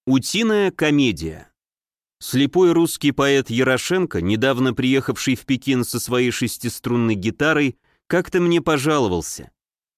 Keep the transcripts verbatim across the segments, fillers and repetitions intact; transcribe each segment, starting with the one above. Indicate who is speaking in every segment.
Speaker 1: Утиная комедия. Слепой русский поэт Ярошенко, недавно приехавший в Пекин со своей шестиструнной гитарой, как-то мне пожаловался.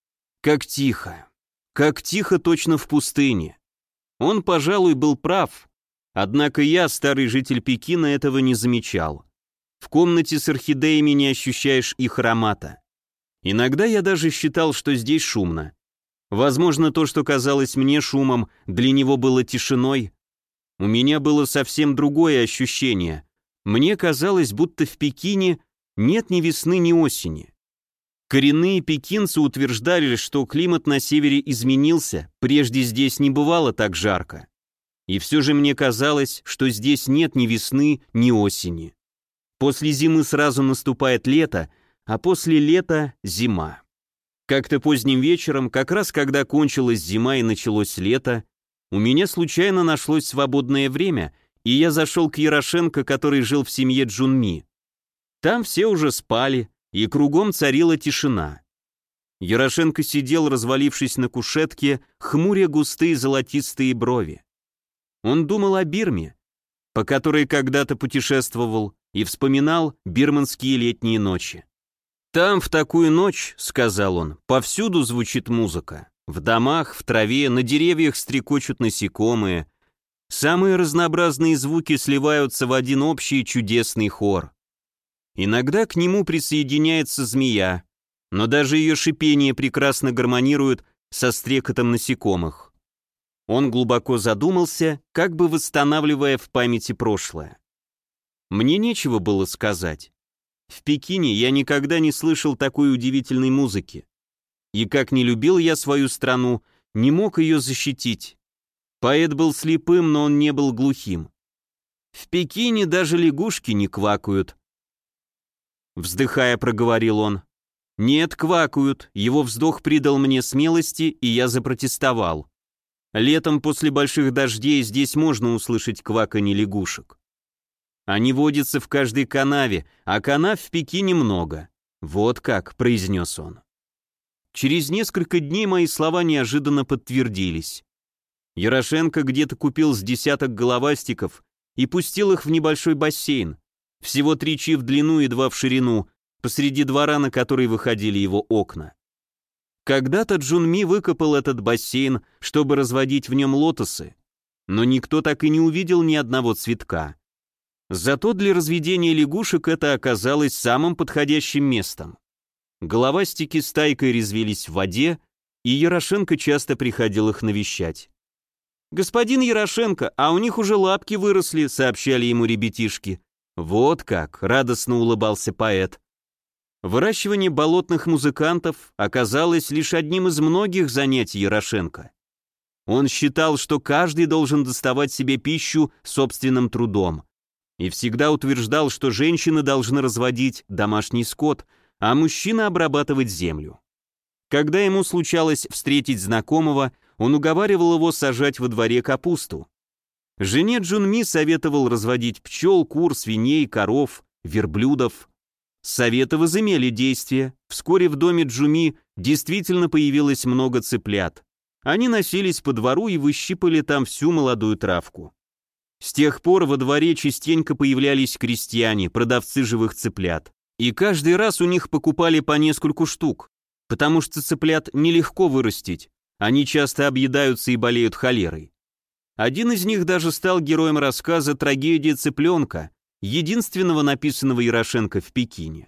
Speaker 1: Как тихо, как тихо точно в пустыне. Он, пожалуй, был прав, однако я, старый житель Пекина, этого не замечал. В комнате с орхидеями не ощущаешь их аромата. Иногда я даже считал, что здесь шумно. Возможно, то, что казалось мне шумом, для него было тишиной. У меня было совсем другое ощущение. Мне казалось, будто в Пекине нет ни весны, ни осени. Коренные пекинцы утверждали, что климат на севере изменился, прежде здесь не бывало так жарко. И все же мне казалось, что здесь нет ни весны, ни осени. После зимы сразу наступает лето, а после лета – зима. Как-то поздним вечером, как раз когда кончилась зима и началось лето, у меня случайно нашлось свободное время, и я зашел к Ярошенко, который жил в семье Джунми. Там все уже спали, и кругом царила тишина. Ярошенко сидел, развалившись на кушетке, хмуря густые золотистые брови. Он думал о Бирме, по которой когда-то путешествовал, и вспоминал бирманские летние ночи. «Там в такую ночь, — сказал он, — повсюду звучит музыка. В домах, в траве, на деревьях стрекочут насекомые. Самые разнообразные звуки сливаются в один общий чудесный хор. Иногда к нему присоединяется змея, но даже ее шипение прекрасно гармонирует со стрекотом насекомых». Он глубоко задумался, как бы восстанавливая в памяти прошлое. Мне нечего было сказать. В Пекине я никогда не слышал такой удивительной музыки. И как не любил я свою страну, не мог ее защитить. Поэт был слепым, но он не был глухим. В Пекине даже лягушки не квакают. Вздыхая, проговорил он. Нет, квакают. Его вздох придал мне смелости, и я запротестовал. Летом после больших дождей здесь можно услышать кваканье лягушек. Они водятся в каждой канаве, а канав в Пекине много. Вот как, произнес он. Через несколько дней мои слова неожиданно подтвердились. Ярошенко где-то купил с десяток головастиков и пустил их в небольшой бассейн, всего три чи в длину и два в ширину, посреди двора, на который выходили его окна. Когда-то Джунми выкопал этот бассейн, чтобы разводить в нем лотосы, но никто так и не увидел ни одного цветка. Зато для разведения лягушек это оказалось самым подходящим местом. Головастики стайкой резвились в воде, и Ярошенко часто приходил их навещать. «Господин Ярошенко, а у них уже лапки выросли», — сообщали ему ребятишки. «Вот как», — радостно улыбался поэт. Выращивание болотных музыкантов оказалось лишь одним из многих занятий Ярошенко. Он считал, что каждый должен доставать себе пищу собственным трудом, и всегда утверждал, что женщины должны разводить домашний скот, а мужчины обрабатывать землю. Когда ему случалось встретить знакомого, он уговаривал его сажать во дворе капусту. Жене Джунми советовал разводить пчел, кур, свиней, коров, верблюдов. Советы возымели действие. Вскоре в доме Джуми действительно появилось много цыплят. Они носились по двору и выщипали там всю молодую травку. С тех пор во дворе частенько появлялись крестьяне, продавцы живых цыплят. И каждый раз у них покупали по нескольку штук, потому что цыплят нелегко вырастить, они часто объедаются и болеют холерой. Один из них даже стал героем рассказа «Трагедия цыпленка», единственного написанного Ярошенко в Пекине.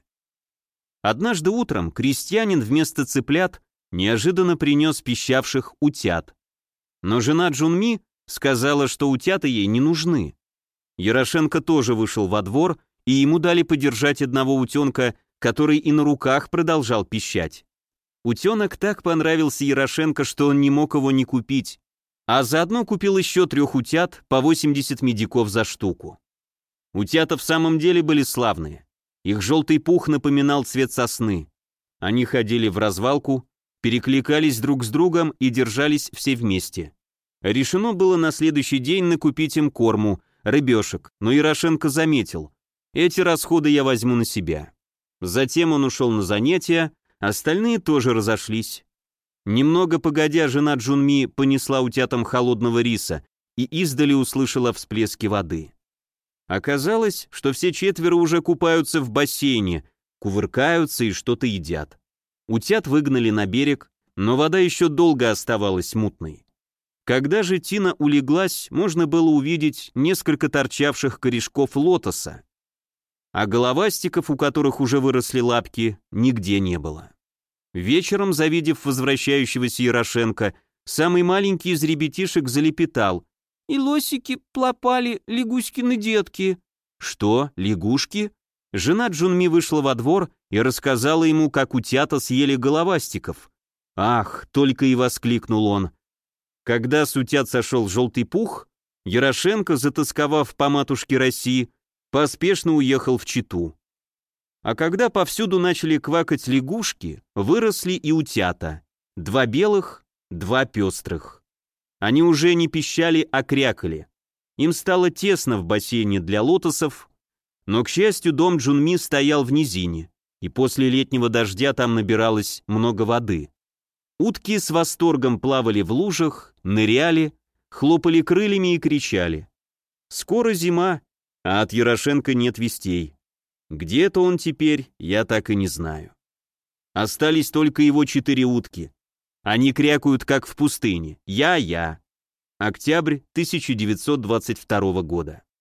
Speaker 1: Однажды утром крестьянин вместо цыплят неожиданно принес пищавших утят. Но жена Джунми сказала, что утята ей не нужны. Ярошенко тоже вышел во двор, и ему дали подержать одного утенка, который и на руках продолжал пищать. Утенок так понравился Ярошенко, что он не мог его не купить, а заодно купил еще трех утят по восемьдесят медиков за штуку. Утята в самом деле были славные. Их желтый пух напоминал цвет сосны. Они ходили в развалку, перекликались друг с другом и держались все вместе. Решено было на следующий день накупить им корму, рыбешек, но Ярошенко заметил: эти расходы я возьму на себя. Затем он ушел на занятия, остальные тоже разошлись. Немного погодя, жена Джунми понесла утятам холодного риса, и издали услышала всплески воды. Оказалось, что все четверо уже купаются в бассейне, кувыркаются и что-то едят. Утят выгнали на берег, но вода еще долго оставалась мутной. Когда же Тина улеглась, можно было увидеть несколько торчавших корешков лотоса, а головастиков, у которых уже выросли лапки, нигде не было. Вечером, завидев возвращающегося Ярошенко, самый маленький из ребятишек залепетал: «И лосики плопали, лягуськины детки». «Что, лягушки?» Жена Джунми вышла во двор и рассказала ему, как утята съели головастиков. «Ах!» — только и воскликнул он. Когда с утят сошел желтый пух, Ярошенко, затосковав по матушке России, поспешно уехал в Читу. А когда повсюду начали квакать лягушки, выросли и утята. Два белых, два пестрых. Они уже не пищали, а крякали. Им стало тесно в бассейне для лотосов, но, к счастью, дом Джунми стоял в низине, и после летнего дождя там набиралось много воды. Утки с восторгом плавали в лужах, ныряли, хлопали крыльями и кричали. Скоро зима, а от Ярошенко нет вестей. Где-то он теперь, я так и не знаю. Остались только его четыре утки. Они крякают, как в пустыне. Я-я. Октябрь тысяча девятьсот двадцать второго года.